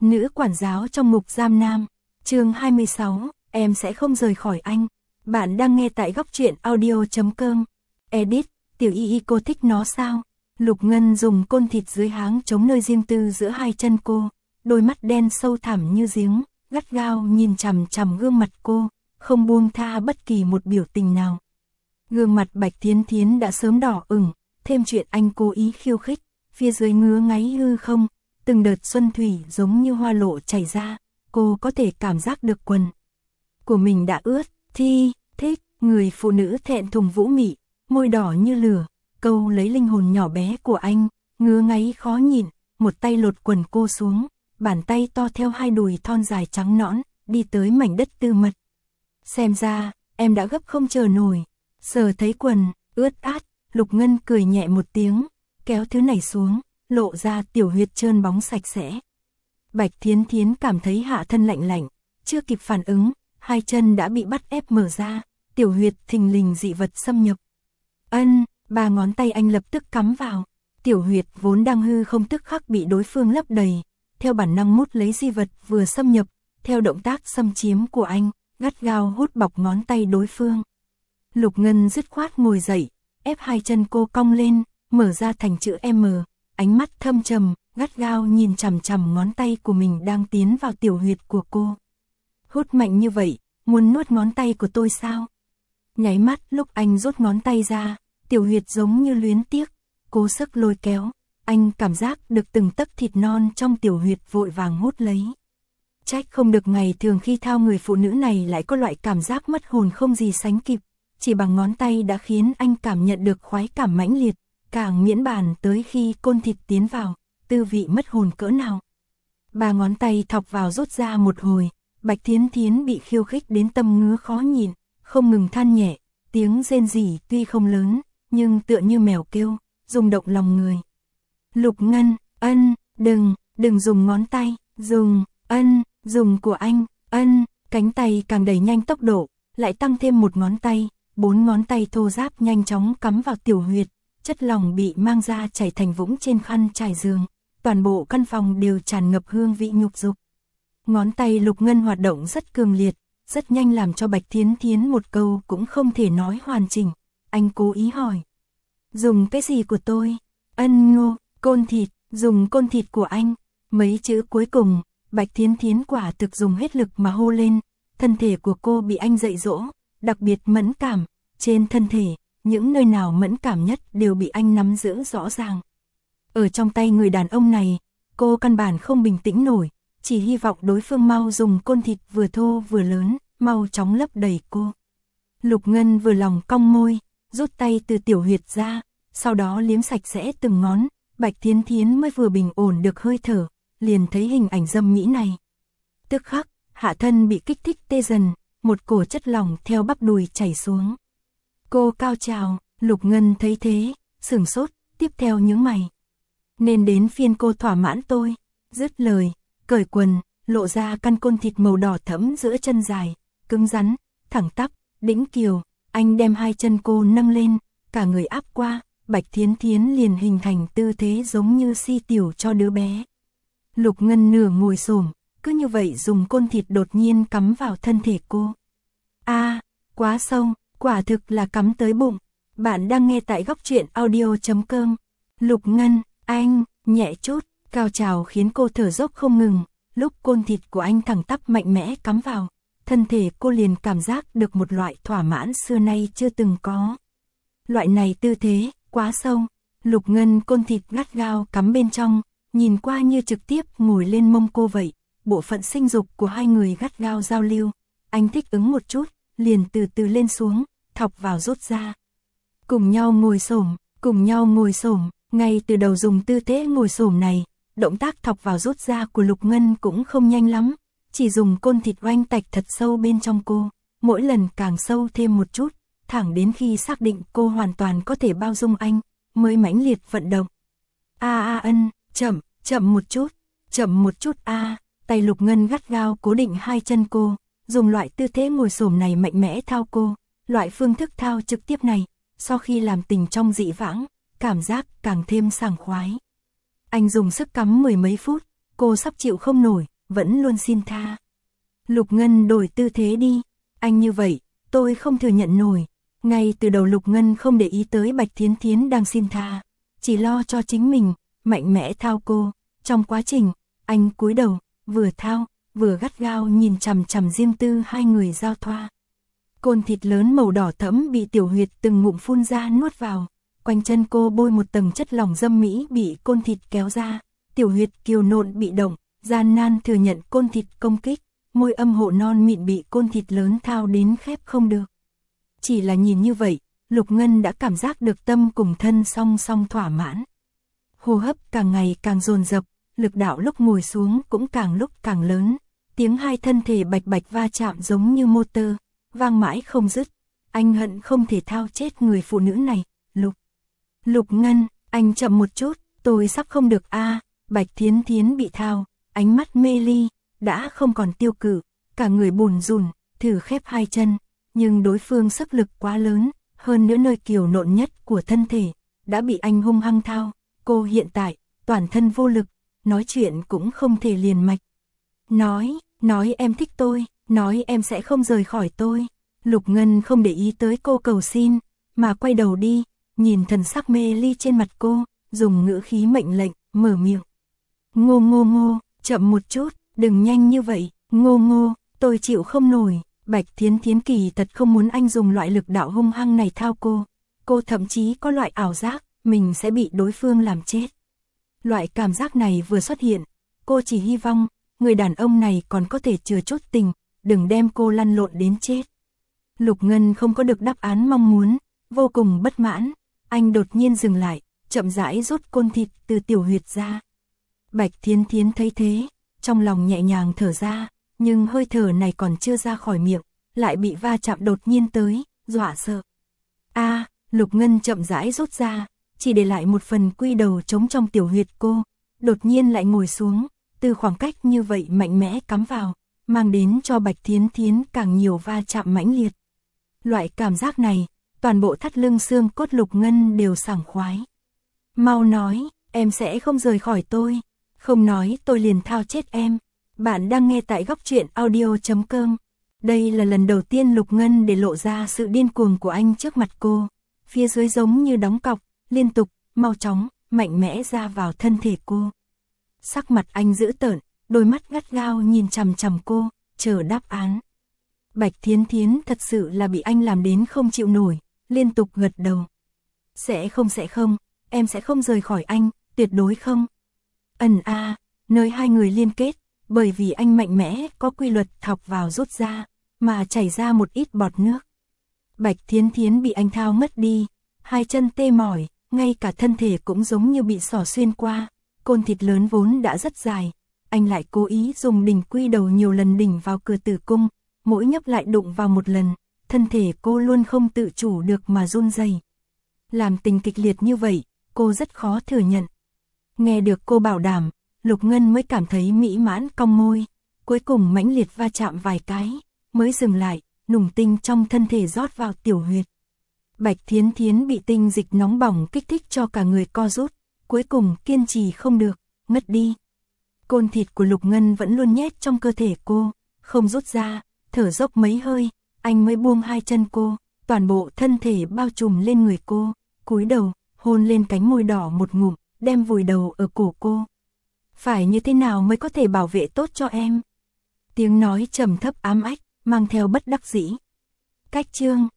Nữ quản giáo trong ngục giam nam. Chương 26, em sẽ không rời khỏi anh. Bạn đang nghe tại góc truyện audio.com. Edit, tiểu y cô thích nó sao? Lục Ngân dùng côn thịt dưới háng chống nơi riêng tư giữa hai chân cô, đôi mắt đen sâu thẳm như giếng, gắt gao nhìn chằm chằm gương mặt cô, không buông tha bất kỳ một biểu tình nào. Gương mặt Bạch Thiến Thiến đã sớm đỏ ửng, thêm chuyện anh cố ý khiêu khích, phía dưới ngứa ngáy hư không, từng đợt xuân thủy giống như hoa lộ chảy ra, cô có thể cảm giác được quần của mình đã ướt. Thích, người phụ nữ thẹn thùng vũ mị, môi đỏ như lửa, câu lấy linh hồn nhỏ bé của anh, ngứa ngáy khó nhìn, một tay lột quần cô xuống, bàn tay to theo hai đùi thon dài trắng nõn, đi tới mảnh đất tư mật. Xem ra, em đã gấp không chờ nổi. Sờ thấy quần, ướt át, Lục Ngân cười nhẹ một tiếng, kéo thứ này xuống, lộ ra tiểu huyệt trơn bóng sạch sẽ. Bạch Thiến Thiến cảm thấy hạ thân lạnh lạnh, chưa kịp phản ứng, hai chân đã bị bắt ép mở ra, tiểu huyệt thình lình dị vật xâm nhập. Ba ngón tay anh lập tức cắm vào, tiểu huyệt vốn đang hư không tức khắc bị đối phương lấp đầy, theo bản năng mút lấy di vật vừa xâm nhập, theo động tác xâm chiếm của anh, gắt gao hút bọc ngón tay đối phương. Lục Ngân dứt khoát ngồi dậy, ép hai chân cô cong lên, mở ra thành chữ M, ánh mắt thâm trầm, gắt gao nhìn chằm chằm ngón tay của mình đang tiến vào tiểu huyệt của cô. Hút mạnh như vậy, muốn nuốt ngón tay của tôi sao? Nháy mắt lúc anh rút ngón tay ra, tiểu huyệt giống như luyến tiếc, cố sức lôi kéo, anh cảm giác được từng tấc thịt non trong tiểu huyệt vội vàng hút lấy. Trách không được ngày thường khi thao người phụ nữ này lại có loại cảm giác mất hồn không gì sánh kịp, chỉ bằng ngón tay đã khiến anh cảm nhận được khoái cảm mãnh liệt, càng miễn bàn tới khi côn thịt tiến vào, tư vị mất hồn cỡ nào. Ba ngón tay thọc vào rút ra một hồi, Bạch Thiến Thiến bị khiêu khích đến tâm ngứa khó nhìn, không ngừng than nhẹ, tiếng rên rỉ tuy không lớn, nhưng tựa như mèo kêu, rung động lòng người. Lục Ngân, đừng dùng ngón tay, dùng của anh, cánh tay càng đẩy nhanh tốc độ, lại tăng thêm một ngón tay, 4 ngón tay thô ráp nhanh chóng cắm vào tiểu huyệt, chất lỏng bị mang ra chảy thành vũng trên khăn trải giường, toàn bộ căn phòng đều tràn ngập hương vị nhục dục. Ngón tay Lục Ngân hoạt động rất cường liệt, rất nhanh làm cho Bạch Thiến Thiến một câu cũng không thể nói hoàn chỉnh. Anh cố ý hỏi, dùng cái gì của tôi? Côn thịt, dùng côn thịt của anh. Mấy chữ cuối cùng, Bạch Thiến Thiến quả thực dùng hết lực mà hô lên, thân thể của cô bị anh dạy dỗ, đặc biệt mẫn cảm, trên thân thể, những nơi nào mẫn cảm nhất đều bị anh nắm giữ rõ ràng. Ở trong tay người đàn ông này, cô căn bản không bình tĩnh nổi, chỉ hy vọng đối phương mau dùng côn thịt vừa thô vừa lớn, mau chóng lấp đầy cô. Lục Ngân vừa lòng cong môi, rút tay từ tiểu huyệt ra, sau đó liếm sạch sẽ từng ngón, Bạch Thiến Thiến mới vừa bình ổn được hơi thở, liền thấy hình ảnh dâm mỹ này. Tức khắc, hạ thân bị kích thích tê dần, một cổ chất lỏng theo bắp đùi chảy xuống. Cô cao trào, Lục Ngân thấy thế, sửng sốt, tiếp theo nhướng mày. Nên đến phiên cô thỏa mãn tôi. Dứt lời, cởi quần, lộ ra căn côn thịt màu đỏ thẫm giữa chân dài, cứng rắn, thẳng tắp, đĩnh kiều. Anh đem hai chân cô nâng lên, cả người áp qua, Bạch Thiến Thiến liền hình thành tư thế giống như si tiểu cho đứa bé. Lục Ngân nửa ngồi xổm, cứ như vậy dùng côn thịt đột nhiên cắm vào thân thể cô. Quá sâu, quả thực là cắm tới bụng. Bạn đang nghe tại góc truyện audio.com. Lục Ngân, anh, nhẹ chút, cao trào khiến cô thở dốc không ngừng, lúc côn thịt của anh thẳng tắp mạnh mẽ cắm vào, thân thể cô liền cảm giác được một loại thỏa mãn xưa nay chưa từng có. Loại này tư thế, quá sâu, Lục Ngân côn thịt gắt gao cắm bên trong, nhìn qua như trực tiếp ngồi lên mông cô vậy, bộ phận sinh dục của hai người gắt gao giao lưu, anh thích ứng một chút, liền từ từ lên xuống, thọc vào rút ra. Cùng nhau ngồi xổm, ngay từ đầu dùng tư thế ngồi xổm này, động tác thọc vào rút ra của Lục Ngân cũng không nhanh lắm, chỉ dùng côn thịt oanh tạch thật sâu bên trong cô, mỗi lần càng sâu thêm một chút, thẳng đến khi xác định cô hoàn toàn có thể bao dung anh, mới mãnh liệt vận động. Chậm một chút tay Lục Ngân gắt gao cố định hai chân cô, dùng loại tư thế ngồi xổm này mạnh mẽ thao cô, loại phương thức thao trực tiếp này, sau khi làm tình trong dị vãng, cảm giác càng thêm sảng khoái. Anh dùng sức cắm mười mấy phút, cô sắp chịu không nổi, vẫn luôn xin tha. Lục Ngân đổi tư thế đi, anh như vậy, tôi không thừa nhận nổi. Ngay từ đầu Lục Ngân không để ý tới Bạch Thiến Thiến đang xin tha, chỉ lo cho chính mình, mạnh mẽ thao cô. Trong quá trình, anh cúi đầu, vừa thao, vừa gắt gao nhìn chằm chằm riêng tư hai người giao thoa. Côn thịt lớn màu đỏ thẫm bị Tiểu Huyệt từng ngụm phun ra nuốt vào, quanh chân cô bôi một tầng chất lỏng dâm mỹ bị côn thịt kéo ra. Tiểu Huyệt kiều nộn bị động, gian nan thừa nhận côn thịt công kích, môi âm hộ non mịn bị côn thịt lớn thao đến khép không được. Chỉ là nhìn như vậy, Lục Ngân đã cảm giác được tâm cùng thân song song thỏa mãn. Hô hấp càng ngày càng dồn dập, lực đạo lúc ngồi xuống cũng càng lúc càng lớn, tiếng hai thân thể bạch bạch va chạm giống như motor, vang mãi không dứt. Anh hận không thể thao chết người phụ nữ này. Lục Ngân, anh chậm một chút, tôi sắp không được a. Bạch Thiến Thiến bị thao, ánh mắt mê ly, đã không còn tiêu cự, cả người bùn rùn, thử khép hai chân, nhưng đối phương sức lực quá lớn, hơn nữa nơi kiều nộn nhất của thân thể, đã bị anh hung hăng thao. Cô hiện tại, toàn thân vô lực, nói chuyện cũng không thể liền mạch. Nói em thích tôi, nói em sẽ không rời khỏi tôi. Lục Ngân không để ý tới cô cầu xin, mà quay đầu đi, nhìn thần sắc mê ly trên mặt cô, dùng ngữ khí mệnh lệnh, mở miệng. Ngô, chậm một chút, đừng nhanh như vậy, Ngô, tôi chịu không nổi. Bạch Thiến Thiến kỳ thật không muốn anh dùng loại lực đạo hung hăng này thao cô. Cô thậm chí có loại ảo giác, mình sẽ bị đối phương làm chết. Loại cảm giác này vừa xuất hiện, cô chỉ hy vọng, người đàn ông này còn có thể chừa chút tình, đừng đem cô lăn lộn đến chết. Lục Ngân không có được đáp án mong muốn, vô cùng bất mãn, anh đột nhiên dừng lại, chậm rãi rút côn thịt từ Tiểu Huyệt ra. Bạch Thiến Thiến thấy thế, trong lòng nhẹ nhàng thở ra, nhưng hơi thở này còn chưa ra khỏi miệng, lại bị va chạm đột nhiên tới, dọa sợ. Lục Ngân chậm rãi rút ra, chỉ để lại một phần quy đầu trống trong Tiểu Huyệt cô, đột nhiên lại ngồi xuống, từ khoảng cách như vậy mạnh mẽ cắm vào, mang đến cho Bạch Thiến Thiến càng nhiều va chạm mãnh liệt. Loại cảm giác này, toàn bộ thắt lưng xương cốt Lục Ngân đều sảng khoái. Mau nói, em sẽ không rời khỏi tôi, không nói tôi liền thao chết em. Bạn đang nghe tại Góc Truyện Audio.com. Đây là lần đầu tiên Lục Ngân để lộ ra sự điên cuồng của anh trước mặt cô. Phía dưới giống như đóng cọc, liên tục, mau chóng, mạnh mẽ ra vào thân thể cô. Sắc mặt anh dữ tợn, đôi mắt gắt gao nhìn chằm chằm cô, chờ đáp án. Bạch Thiến Thiến thật sự là bị anh làm đến không chịu nổi, liên tục gật đầu. Sẽ không, em sẽ không rời khỏi anh, tuyệt đối không. Nơi hai người liên kết, bởi vì anh mạnh mẽ có quy luật thọc vào rút ra, mà chảy ra một ít bọt nước. Bạch Thiến Thiến bị anh thao mất đi, hai chân tê mỏi, ngay cả thân thể cũng giống như bị xỏ xuyên qua, côn thịt lớn vốn đã rất dài, anh lại cố ý dùng đỉnh quy đầu nhiều lần đỉnh vào cửa tử cung, mỗi nhấp lại đụng vào một lần, thân thể cô luôn không tự chủ được mà run rẩy. Làm tình kịch liệt như vậy, cô rất khó thừa nhận. Nghe được cô bảo đảm, Lục Ngân mới cảm thấy mỹ mãn cong môi, cuối cùng mãnh liệt va chạm vài cái, mới dừng lại, nùng tinh trong thân thể rót vào Tiểu Huyệt. Bạch Thiến Thiến bị tinh dịch nóng bỏng kích thích cho cả người co rút, cuối cùng kiên trì không được, ngất đi. Côn thịt của Lục Ngân vẫn luôn nhét trong cơ thể cô, không rút ra, thở dốc mấy hơi, anh mới buông hai chân cô, toàn bộ thân thể bao trùm lên người cô, cúi đầu, hôn lên cánh môi đỏ một ngụm, đem vùi đầu ở cổ cô. Phải như thế nào mới có thể bảo vệ tốt cho em? Tiếng nói trầm thấp ám ách, mang theo bất đắc dĩ. Cách chương